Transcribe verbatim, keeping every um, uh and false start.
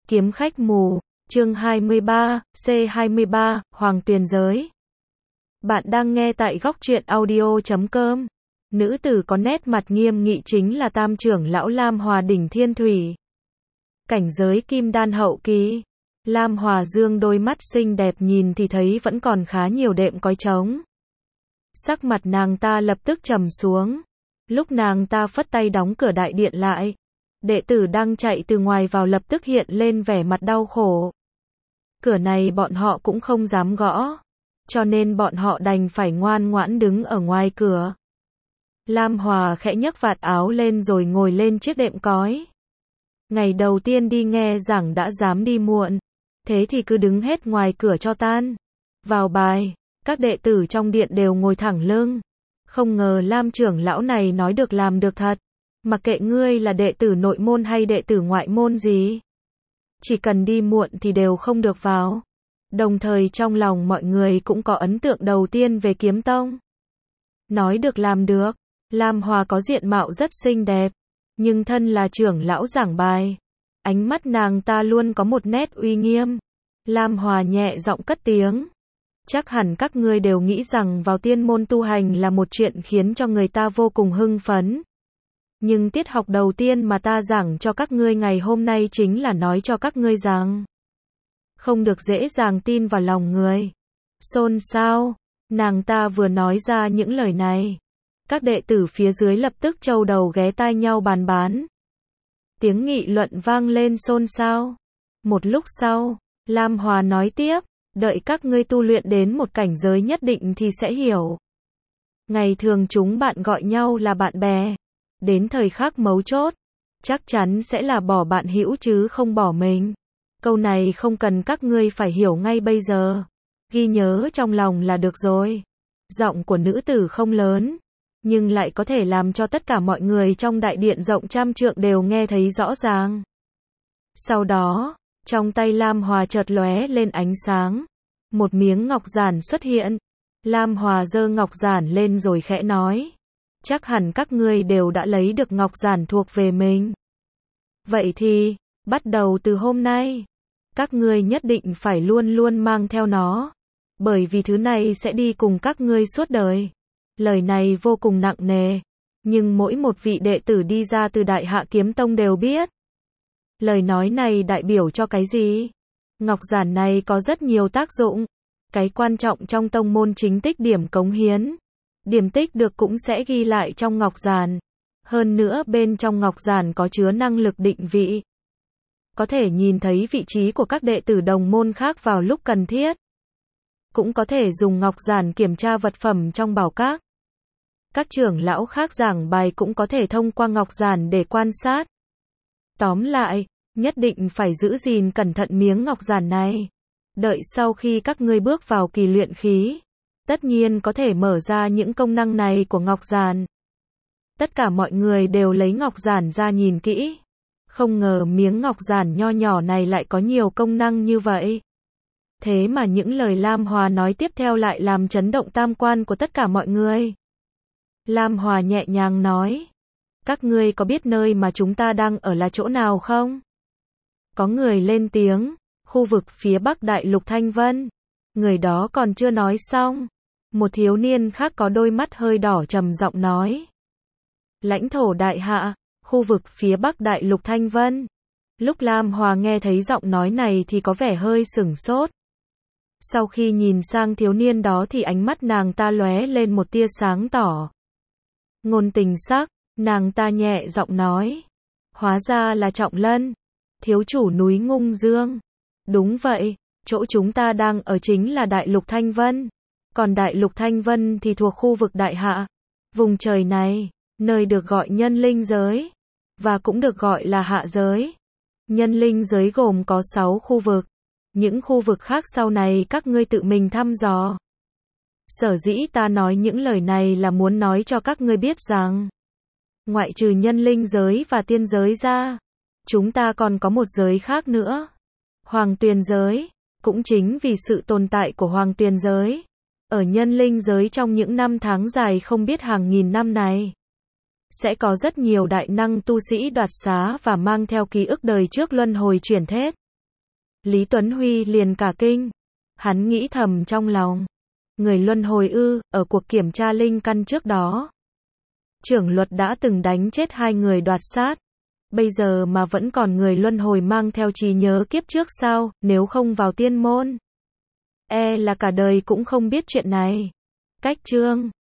Kiếm khách mù, chương hai mươi ba, C hai mươi ba, Hoàng Tuyền Giới. Bạn đang nghe tại góc truyện audio chấm com. Nữ tử có nét mặt nghiêm nghị chính là Tam trưởng lão Lam Hòa đỉnh Thiên Thủy. Cảnh giới kim đan hậu kỳ. Lam Hòa dương đôi mắt xinh đẹp nhìn thì thấy vẫn còn khá nhiều đệm cói trống. Sắc mặt nàng ta lập tức trầm xuống. Lúc nàng ta phất tay đóng cửa đại điện lại, đệ tử đang chạy từ ngoài vào lập tức hiện lên vẻ mặt đau khổ. Cửa này bọn họ cũng không dám gõ, cho nên bọn họ đành phải ngoan ngoãn đứng ở ngoài cửa. Lam Hòa khẽ nhấc vạt áo lên rồi ngồi lên chiếc đệm cói. Ngày đầu tiên đi nghe giảng đã dám đi muộn, thế thì cứ đứng hết ngoài cửa cho tan. Vào bài, các đệ tử trong điện đều ngồi thẳng lưng. Không ngờ Lam trưởng lão này nói được làm được thật. Mặc kệ ngươi là đệ tử nội môn hay đệ tử ngoại môn gì, chỉ cần đi muộn thì đều không được vào. Đồng thời trong lòng mọi người cũng có ấn tượng đầu tiên về Kiếm Tông. Nói được làm được. Lam Hòa có diện mạo rất xinh đẹp, nhưng thân là trưởng lão giảng bài, ánh mắt nàng ta luôn có một nét uy nghiêm. Lam Hòa nhẹ giọng cất tiếng. Chắc hẳn các ngươi đều nghĩ rằng vào tiên môn tu hành là một chuyện khiến cho người ta vô cùng hưng phấn. Nhưng tiết học đầu tiên mà ta giảng cho các ngươi ngày hôm nay chính là nói cho các ngươi rằng không được dễ dàng tin vào lòng người. Xôn xao. Nàng ta vừa nói ra những lời này, các đệ tử phía dưới lập tức trâu đầu ghé tai nhau bàn bán. Tiếng nghị luận vang lên xôn xao. Một lúc sau, Lam Hòa nói tiếp, đợi các ngươi tu luyện đến một cảnh giới nhất định thì sẽ hiểu. Ngày thường chúng bạn gọi nhau là bạn bè, đến thời khắc mấu chốt, chắc chắn sẽ là bỏ bạn hữu chứ không bỏ mình. Câu này không cần các ngươi phải hiểu ngay bây giờ, ghi nhớ trong lòng là được rồi. Giọng của nữ tử không lớn, nhưng lại có thể làm cho tất cả mọi người trong đại điện rộng trăm trượng đều nghe thấy rõ ràng. Sau đó, trong tay Lam Hòa chợt lóe lên ánh sáng, một miếng ngọc giản xuất hiện. Lam Hòa giơ ngọc giản lên rồi khẽ nói, chắc hẳn các ngươi đều đã lấy được ngọc giản thuộc về mình. Vậy thì, bắt đầu từ hôm nay, các ngươi nhất định phải luôn luôn mang theo nó, bởi vì thứ này sẽ đi cùng các ngươi suốt đời. Lời này vô cùng nặng nề, nhưng mỗi một vị đệ tử đi ra từ Đại Hạ Kiếm Tông đều biết. Lời nói này đại biểu cho cái gì? Ngọc giản này có rất nhiều tác dụng. Cái quan trọng trong tông môn chính tích điểm cống hiến. Điểm tích được cũng sẽ ghi lại trong ngọc giản. Hơn nữa bên trong ngọc giản có chứa năng lực định vị. Có thể nhìn thấy vị trí của các đệ tử đồng môn khác vào lúc cần thiết. Cũng có thể dùng ngọc giản kiểm tra vật phẩm trong bảo các. Các trưởng lão khác giảng bài cũng có thể thông qua ngọc giản để quan sát. Tóm lại, nhất định phải giữ gìn cẩn thận miếng ngọc giản này. Đợi sau khi các ngươi bước vào kỳ luyện khí, tất nhiên có thể mở ra những công năng này của ngọc giản. Tất cả mọi người đều lấy ngọc giản ra nhìn kỹ. Không ngờ miếng ngọc giản nho nhỏ này lại có nhiều công năng như vậy. Thế mà những lời Lam Hòa nói tiếp theo lại làm chấn động tam quan của tất cả mọi người. Lam Hòa nhẹ nhàng nói, các ngươi có biết nơi mà chúng ta đang ở là chỗ nào không? Có người lên tiếng, khu vực phía bắc đại lục Thanh Vân. Người đó còn chưa nói xong, một thiếu niên khác có đôi mắt hơi đỏ trầm giọng nói, lãnh thổ Đại Hạ, khu vực phía bắc đại lục Thanh Vân. Lúc Lam Hòa nghe thấy giọng nói này thì có vẻ hơi sửng sốt. Sau khi nhìn sang thiếu niên đó thì ánh mắt nàng ta lóe lên một tia sáng tỏ. Ngôn tình sắc, nàng ta nhẹ giọng nói, hóa ra là Trọng Lân, thiếu chủ núi Ngung Dương. Đúng vậy, chỗ chúng ta đang ở chính là đại lục Thanh Vân. Còn đại lục Thanh Vân thì thuộc khu vực Đại Hạ. Vùng trời này, nơi được gọi nhân linh giới, và cũng được gọi là hạ giới. Nhân linh giới gồm có sáu khu vực. Những khu vực khác sau này các ngươi tự mình thăm dò. Sở dĩ ta nói những lời này là muốn nói cho các ngươi biết rằng, ngoại trừ nhân linh giới và tiên giới ra, chúng ta còn có một giới khác nữa. Hoàng Tuyền giới. Cũng chính vì sự tồn tại của Hoàng Tuyền giới ở nhân linh giới trong những năm tháng dài không biết hàng nghìn năm này, sẽ có rất nhiều đại năng tu sĩ đoạt xá và mang theo ký ức đời trước luân hồi chuyển thế. Lý Tuấn Huy liền cả kinh. Hắn nghĩ thầm trong lòng. Người luân hồi ư, ở cuộc kiểm tra linh căn trước đó. Trưởng luật đã từng đánh chết hai người đoạt sát. Bây giờ mà vẫn còn người luân hồi mang theo trí nhớ kiếp trước sao, nếu không vào tiên môn. E là cả đời cũng không biết chuyện này. Cách chương